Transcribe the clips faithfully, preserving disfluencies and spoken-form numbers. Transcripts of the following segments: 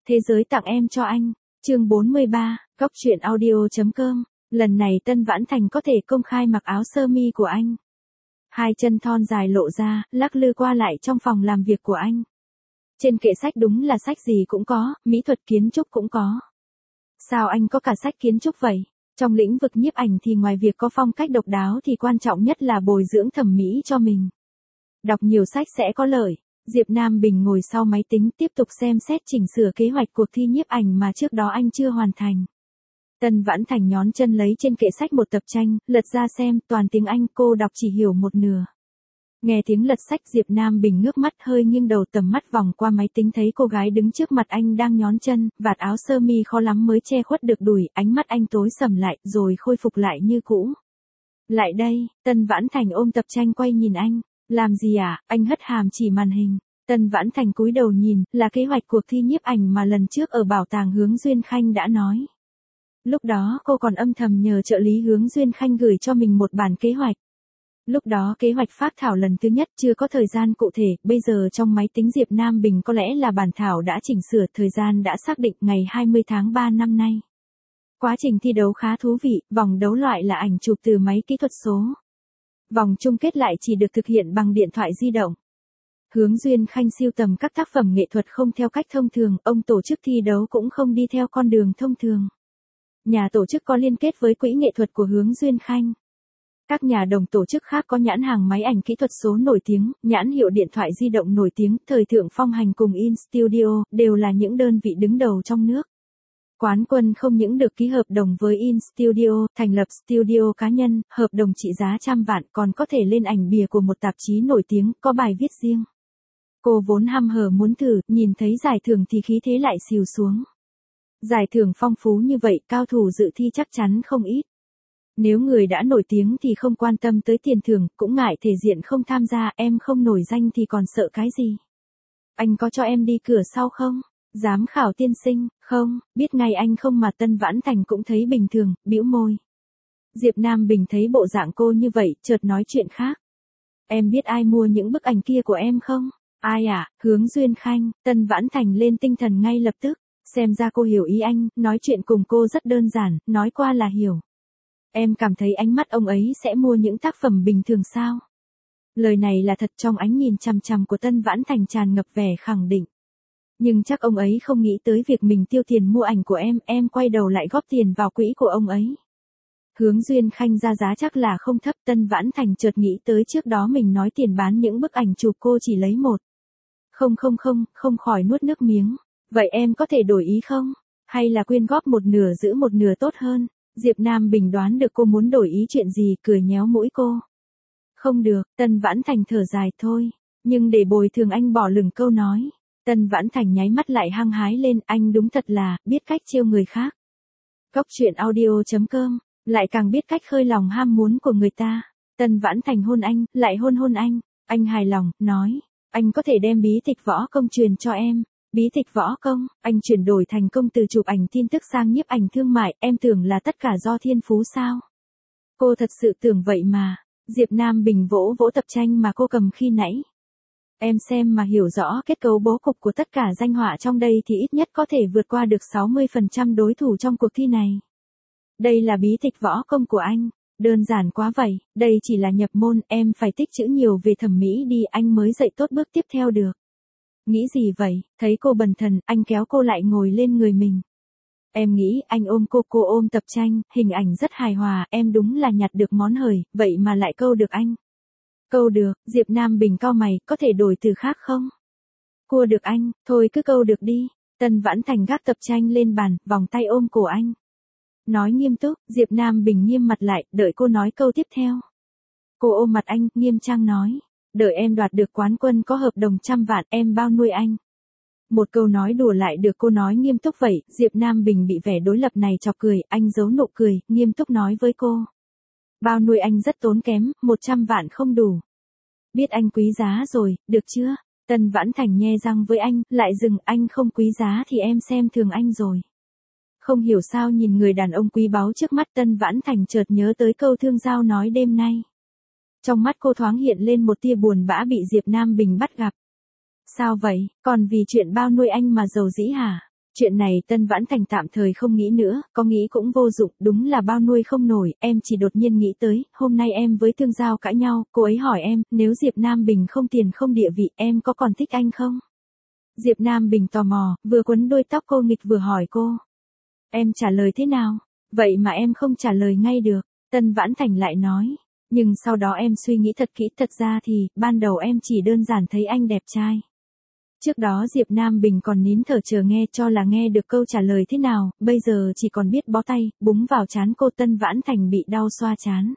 Thế giới tặng em cho anh. Chương bốn mươi ba, Góc truyện audio chấm com. Lần này Tân Vãn Thành có thể công khai mặc áo sơ mi của anh. Hai chân thon dài lộ ra, lắc lư qua lại trong phòng làm việc của anh. Trên kệ sách đúng là sách gì cũng có, mỹ thuật kiến trúc cũng có. Sao anh có cả sách kiến trúc vậy? Trong lĩnh vực nhiếp ảnh thì ngoài việc có phong cách độc đáo thì quan trọng nhất là bồi dưỡng thẩm mỹ cho mình. Đọc nhiều sách sẽ có lợi. Diệp Nam Bình ngồi sau máy tính tiếp tục xem xét chỉnh sửa kế hoạch cuộc thi nhiếp ảnh mà trước đó anh chưa hoàn thành. Tân Vãn Thành nhón chân lấy trên kệ sách một tập tranh, lật ra xem, toàn tiếng Anh, cô đọc chỉ hiểu một nửa. Nghe tiếng lật sách, Diệp Nam Bình ngước mắt, hơi nghiêng đầu, tầm mắt vòng qua máy tính thấy cô gái đứng trước mặt anh đang nhón chân, vạt áo sơ mi khó lắm mới che khuất được đùi, ánh mắt anh tối sầm lại, rồi khôi phục lại như cũ. Lại đây, Tân Vãn Thành ôm tập tranh quay nhìn anh. Làm gì à? Anh hất hàm chỉ màn hình. Tân Vãn Thành cúi đầu nhìn, là kế hoạch cuộc thi nhiếp ảnh mà lần trước ở bảo tàng Hướng Duyên Khanh đã nói. Lúc đó cô còn âm thầm nhờ trợ lý Hướng Duyên Khanh gửi cho mình một bản kế hoạch. Lúc đó kế hoạch phác thảo lần thứ nhất chưa có thời gian cụ thể, bây giờ trong máy tính Diệp Nam Bình có lẽ là bản thảo đã chỉnh sửa, thời gian đã xác định ngày hai mươi tháng ba năm nay. Quá trình thi đấu khá thú vị, vòng đấu loại là ảnh chụp từ máy kỹ thuật số. Vòng chung kết lại chỉ được thực hiện bằng điện thoại di động. Hướng Duyên Khanh sưu tầm các tác phẩm nghệ thuật không theo cách thông thường, ông tổ chức thi đấu cũng không đi theo con đường thông thường. Nhà tổ chức có liên kết với quỹ nghệ thuật của Hướng Duyên Khanh. Các nhà đồng tổ chức khác có nhãn hàng máy ảnh kỹ thuật số nổi tiếng, nhãn hiệu điện thoại di động nổi tiếng, thời thượng phong hành cùng In Studio, đều là những đơn vị đứng đầu trong nước. Quán quân không những được ký hợp đồng với In Studio, thành lập studio cá nhân, hợp đồng trị giá trăm vạn, còn có thể lên ảnh bìa của một tạp chí nổi tiếng, có bài viết riêng. Cô vốn hăm hở muốn thử, nhìn thấy giải thưởng thì khí thế lại xìu xuống. Giải thưởng phong phú như vậy, cao thủ dự thi chắc chắn không ít. Nếu người đã nổi tiếng thì không quan tâm tới tiền thưởng, cũng ngại thể diện không tham gia, em không nổi danh thì còn sợ cái gì. Anh có cho em đi cửa sau không? Giám khảo tiên sinh, không, biết ngay anh không mà. Tân Vãn Thành cũng thấy bình thường, bĩu môi. Diệp Nam Bình thấy bộ dạng cô như vậy, chợt nói chuyện khác. Em biết ai mua những bức ảnh kia của em không? Ai à? Hướng Duyên Khanh. Tân Vãn Thành lên tinh thần ngay lập tức. Xem ra cô hiểu ý anh, nói chuyện cùng cô rất đơn giản, nói qua là hiểu. Em cảm thấy ánh mắt ông ấy sẽ mua những tác phẩm bình thường sao? Lời này là thật, trong ánh nhìn chằm chằm của Tân Vãn Thành tràn ngập vẻ khẳng định. Nhưng chắc ông ấy không nghĩ tới việc mình tiêu tiền mua ảnh của em, em quay đầu lại góp tiền vào quỹ của ông ấy. Hướng Duyên Khanh ra giá chắc là không thấp. Tân Vãn Thành chợt nghĩ tới trước đó mình nói tiền bán những bức ảnh chụp cô chỉ lấy một. Không không không, không khỏi nuốt nước miếng. Vậy em có thể đổi ý không? Hay là quyên góp một nửa giữ một nửa tốt hơn? Diệp Nam Bình đoán được cô muốn đổi ý chuyện gì, cười nhéo mũi cô. Không được, Tân Vãn Thành thở dài thôi. Nhưng để bồi thường anh bỏ lửng câu nói. Tân Vãn Thành nháy mắt lại hăng hái lên, anh đúng thật là, biết cách trêu người khác. Góc truyện audio chấm com, lại càng biết cách khơi lòng ham muốn của người ta. Tân Vãn Thành hôn anh, lại hôn hôn anh. Anh hài lòng, nói, anh có thể đem bí tịch võ công truyền cho em. Bí tịch võ công, anh chuyển đổi thành công từ chụp ảnh tin tức sang nhiếp ảnh thương mại, em tưởng là tất cả do thiên phú sao? Cô thật sự tưởng vậy mà. Diệp Nam Bình vỗ vỗ tập tranh mà cô cầm khi nãy. Em xem mà hiểu rõ kết cấu bố cục của tất cả danh họa trong đây thì ít nhất có thể vượt qua được sáu mươi phần trăm đối thủ trong cuộc thi này. Đây là bí tịch võ công của anh. Đơn giản quá vậy, đây chỉ là nhập môn, em phải tích trữ nhiều về thẩm mỹ đi, anh mới dạy tốt bước tiếp theo được. Nghĩ gì vậy? Thấy cô bần thần, anh kéo cô lại ngồi lên người mình. Em nghĩ, anh ôm cô, cô ôm tập tranh, hình ảnh rất hài hòa, em đúng là nhặt được món hời, vậy mà lại câu được anh. Câu được, Diệp Nam Bình cau mày, có thể đổi từ khác không? Cua được anh, thôi cứ câu được đi. Tân Vãn Thành gác tập tranh lên bàn, vòng tay ôm cổ anh. Nói nghiêm túc, Diệp Nam Bình nghiêm mặt lại, đợi cô nói câu tiếp theo. Cô ôm mặt anh, nghiêm trang nói. Đợi em đoạt được quán quân có hợp đồng trăm vạn, em bao nuôi anh. Một câu nói đùa lại được cô nói nghiêm túc vậy, Diệp Nam Bình bị vẻ đối lập này chọc cười, anh giấu nụ cười, nghiêm túc nói với cô. Bao nuôi anh rất tốn kém, một trăm vạn không đủ. Biết anh quý giá rồi, được chưa? Tân Vãn Thành nhe răng với anh, lại dừng, anh không quý giá thì em xem thường anh rồi. Không hiểu sao nhìn người đàn ông quý báu trước mắt, Tân Vãn Thành chợt nhớ tới câu thương giao nói đêm nay. Trong mắt cô thoáng hiện lên một tia buồn bã bị Diệp Nam Bình bắt gặp. Sao vậy, còn vì chuyện bao nuôi anh mà giàu dĩ hả? Chuyện này Tân Vãn Thành tạm thời không nghĩ nữa, có nghĩ cũng vô dụng, đúng là bao nuôi không nổi, em chỉ đột nhiên nghĩ tới, hôm nay em với Thương Giao cãi nhau, cô ấy hỏi em, nếu Diệp Nam Bình không tiền không địa vị, em có còn thích anh không? Diệp Nam Bình tò mò, vừa quấn đuôi tóc cô nghịch vừa hỏi cô. Em trả lời thế nào? Vậy mà em không trả lời ngay được, Tân Vãn Thành lại nói. Nhưng sau đó em suy nghĩ thật kỹ, thật ra thì, ban đầu em chỉ đơn giản thấy anh đẹp trai. Trước đó Diệp Nam Bình còn nín thở chờ nghe cho là nghe được câu trả lời thế nào, bây giờ chỉ còn biết bó tay, búng vào trán cô. Tân Vãn Thành bị đau xoa trán.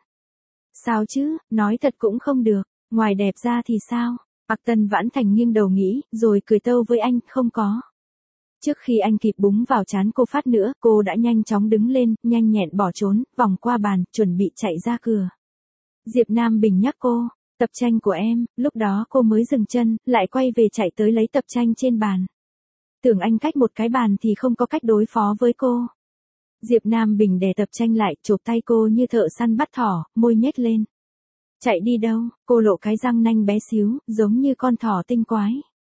Sao chứ, nói thật cũng không được, ngoài đẹp ra thì sao? Bạc Tân Vãn Thành nghiêng đầu nghĩ, rồi cười tâu với anh, không có. Trước khi anh kịp búng vào trán cô phát nữa, cô đã nhanh chóng đứng lên, nhanh nhẹn bỏ trốn, vòng qua bàn, chuẩn bị chạy ra cửa. Diệp Nam Bình nhắc cô, tập tranh của em, lúc đó cô mới dừng chân, lại quay về chạy tới lấy tập tranh trên bàn. Tưởng anh cách một cái bàn thì không có cách đối phó với cô. Diệp Nam Bình đè tập tranh lại, chộp tay cô như thợ săn bắt thỏ, môi nhếch lên. Chạy đi đâu? Cô lộ cái răng nanh bé xíu, giống như con thỏ tinh quái.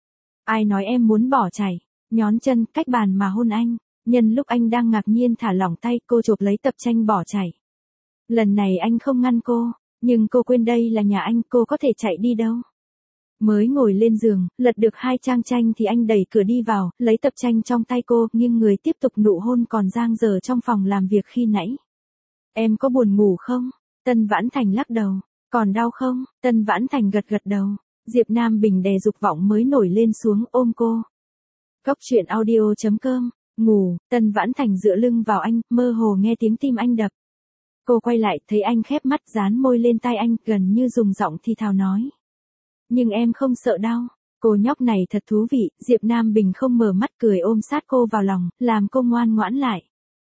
Ai nói em muốn bỏ chạy? Nhón chân, cách bàn mà hôn anh. Nhân lúc anh đang ngạc nhiên thả lỏng tay, cô chộp lấy tập tranh bỏ chạy. Lần này anh không ngăn cô, nhưng cô quên đây là nhà anh, cô có thể chạy đi đâu. Mới ngồi lên giường, lật được hai trang tranh thì anh đẩy cửa đi vào, lấy tập tranh trong tay cô, nghiêng người tiếp tục nụ hôn còn dang dở trong phòng làm việc khi nãy. Em có buồn ngủ không? Tân Vãn Thành lắc đầu. Còn đau không? Tân Vãn Thành gật gật đầu. Diệp Nam Bình đè dục vọng mới nổi lên xuống ôm cô. Cốc truyện audio chấm com. Ngủ, Tân Vãn Thành dựa lưng vào anh, mơ hồ nghe tiếng tim anh đập. Cô quay lại, thấy anh khép mắt dán môi lên tai anh, gần như dùng giọng thì thào nói. Nhưng em không sợ đau. Cô nhóc này thật thú vị. Diệp Nam Bình không mở mắt, cười ôm sát cô vào lòng, làm cô ngoan ngoãn lại.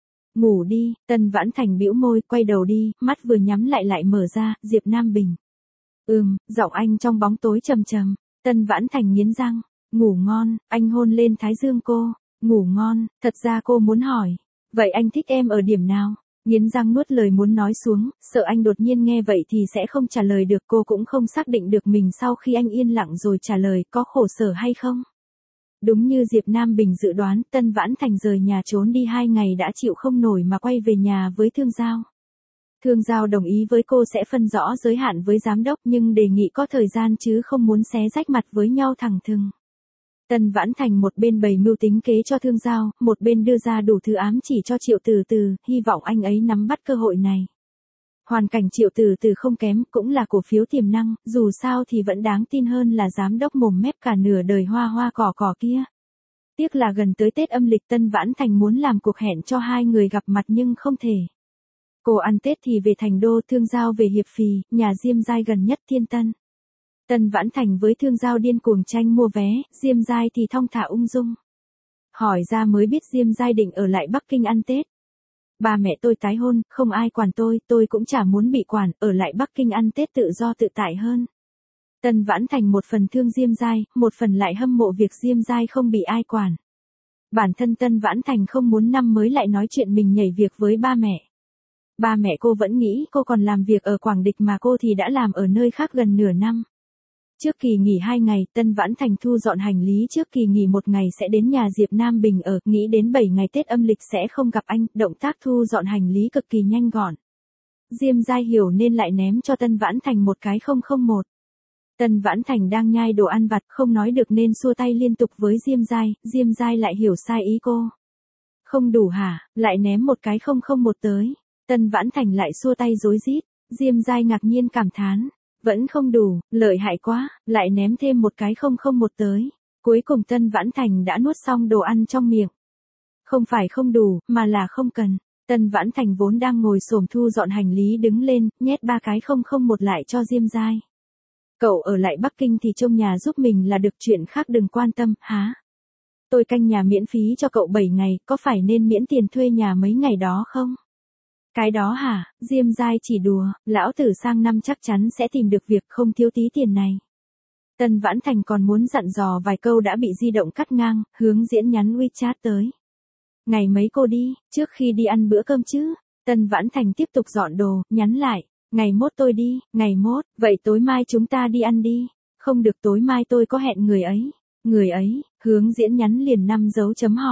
Ngủ đi, Tân Vãn Thành bĩu môi, quay đầu đi, mắt vừa nhắm lại lại mở ra. Diệp Nam Bình. Ừm, giọng anh trong bóng tối trầm trầm. Tân Vãn Thành nghiến răng. Ngủ ngon, anh hôn lên thái dương cô. Ngủ ngon, thật ra cô muốn hỏi. Vậy anh thích em ở điểm nào? Nghiến răng nuốt lời muốn nói xuống, sợ anh đột nhiên nghe vậy thì sẽ không trả lời được. Cô cũng không xác định được mình sau khi anh yên lặng rồi trả lời có khổ sở hay không. Đúng như Diệp Nam Bình dự đoán, Tân Vãn Thành rời nhà trốn đi hai ngày đã chịu không nổi mà quay về nhà với Thương Giao. Thương Giao đồng ý với cô sẽ phân rõ giới hạn với giám đốc nhưng đề nghị có thời gian chứ không muốn xé rách mặt với nhau thẳng thừng. Tân Vãn Thành một bên bày mưu tính kế cho Thương Giao, một bên đưa ra đủ thứ ám chỉ cho Triệu Từ Từ, hy vọng anh ấy nắm bắt cơ hội này. Hoàn cảnh Triệu Từ Từ không kém, cũng là cổ phiếu tiềm năng, dù sao thì vẫn đáng tin hơn là giám đốc mồm mép cả nửa đời hoa hoa cỏ cỏ kia. Tiếc là gần tới Tết âm lịch Tân Vãn Thành muốn làm cuộc hẹn cho hai người gặp mặt nhưng không thể. Cô ăn Tết thì về Thành Đô, Thương Giao về Hiệp Phì, nhà Diêm Giai gần nhất Thiên Tân. Tân Vãn Thành với Thương Giao điên cuồng tranh mua vé, Diêm Giai thì thong thả ung dung. Hỏi ra mới biết Diêm Giai định ở lại Bắc Kinh ăn Tết. Ba mẹ tôi tái hôn, không ai quản tôi, tôi cũng chả muốn bị quản, ở lại Bắc Kinh ăn Tết tự do tự tại hơn. Tân Vãn Thành một phần thương Diêm Giai, một phần lại hâm mộ việc Diêm Giai không bị ai quản. Bản thân Tân Vãn Thành không muốn năm mới lại nói chuyện mình nhảy việc với ba mẹ. Ba mẹ cô vẫn nghĩ cô còn làm việc ở Quảng Địch mà cô thì đã làm ở nơi khác gần nửa năm. Trước kỳ nghỉ hai ngày, Tân Vãn Thành thu dọn hành lý trước kỳ nghỉ một ngày sẽ đến nhà Diệp Nam Bình ở, nghĩ đến bảy ngày Tết âm lịch sẽ không gặp anh, động tác thu dọn hành lý cực kỳ nhanh gọn. Diêm Giai hiểu nên lại ném cho Tân Vãn Thành một cái không không một. Tân Vãn Thành đang nhai đồ ăn vặt không nói được nên xua tay liên tục với Diêm Giai, Diêm Giai lại hiểu sai ý cô. Không đủ hả, lại ném một cái không không một tới. Tân Vãn Thành lại xua tay rối rít, Diêm Giai ngạc nhiên cảm thán. Vẫn không đủ, lợi hại quá, lại ném thêm một cái không không một tới. Cuối cùng Tân Vãn Thành đã nuốt xong đồ ăn trong miệng. Không phải không đủ, mà là không cần. Tân Vãn Thành vốn đang ngồi xổm thu dọn hành lý đứng lên, nhét ba cái không không một lại cho Diêm Giai. Cậu ở lại Bắc Kinh thì trông nhà giúp mình là được, chuyện khác đừng quan tâm, há. Tôi canh nhà miễn phí cho cậu bảy ngày, có phải nên miễn tiền thuê nhà mấy ngày đó không? Cái đó hả, Diêm Giai chỉ đùa, lão tử sang năm chắc chắn sẽ tìm được việc không thiếu tí tiền này. Tân Vãn Thành còn muốn dặn dò vài câu đã bị di động cắt ngang, hướng diễn nhắn WeChat tới. Ngày mấy cô đi, trước khi đi ăn bữa cơm chứ? Tân Vãn Thành tiếp tục dọn đồ, nhắn lại. Ngày mốt tôi đi, ngày mốt, vậy tối mai chúng ta đi ăn đi. Không được, tối mai tôi có hẹn người ấy. Người ấy, hướng diễn nhắn liền năm dấu chấm hỏi.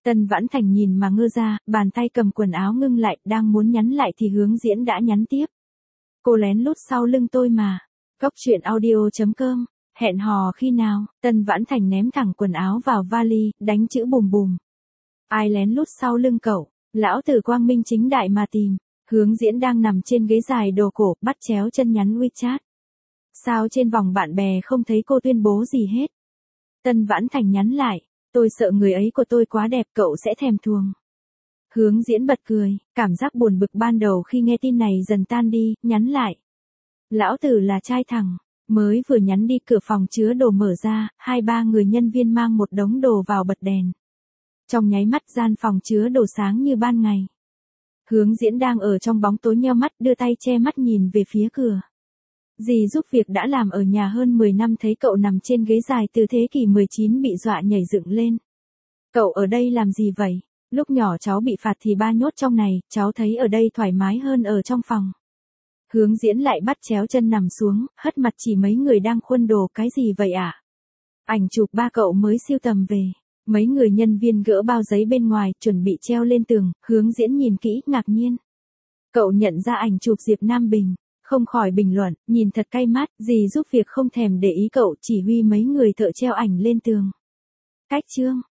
Tân Vãn Thành nhìn mà ngơ ra, bàn tay cầm quần áo ngưng lại, đang muốn nhắn lại thì Hướng Diễn đã nhắn tiếp. Cô lén lút sau lưng tôi mà. Cốc truyện audio chấm com, hẹn hò khi nào? Tân Vãn Thành ném thẳng quần áo vào vali, đánh chữ bùm bùm. Ai lén lút sau lưng cậu? Lão tử quang minh chính đại mà tìm. Hướng Diễn đang nằm trên ghế dài đồ cổ, bắt chéo chân nhắn WeChat. Sao trên vòng bạn bè không thấy cô tuyên bố gì hết? Tân Vãn Thành nhắn lại, tôi sợ người ấy của tôi quá đẹp cậu sẽ thèm thuồng. Hướng Diễn bật cười, cảm giác buồn bực ban đầu khi nghe tin này dần tan đi, nhắn lại. Lão tử là trai thẳng, mới vừa nhắn đi cửa phòng chứa đồ mở ra, hai ba người nhân viên mang một đống đồ vào bật đèn. Trong nháy mắt gian phòng chứa đồ sáng như ban ngày. Hướng Diễn đang ở trong bóng tối nheo mắt đưa tay che mắt nhìn về phía cửa. Dì giúp việc đã làm ở nhà hơn mười năm thấy cậu nằm trên ghế dài từ thế kỷ mười chín bị dọa nhảy dựng lên. Cậu ở đây làm gì vậy? Lúc nhỏ cháu bị phạt thì ba nhốt trong này, cháu thấy ở đây thoải mái hơn ở trong phòng. Hướng Diễn lại bắt chéo chân nằm xuống, hất mặt chỉ mấy người đang khuân đồ cái gì vậy ạ? À? Ảnh chụp ba cậu mới siêu tầm về. Mấy người nhân viên gỡ bao giấy bên ngoài, chuẩn bị treo lên tường, Hướng Diễn nhìn kỹ, ngạc nhiên. Cậu nhận ra ảnh chụp Diệp Nam Bình, không khỏi bình luận, nhìn thật cay mắt, dì giúp việc không thèm để ý cậu chỉ huy mấy người thợ treo ảnh lên tường. Cách chương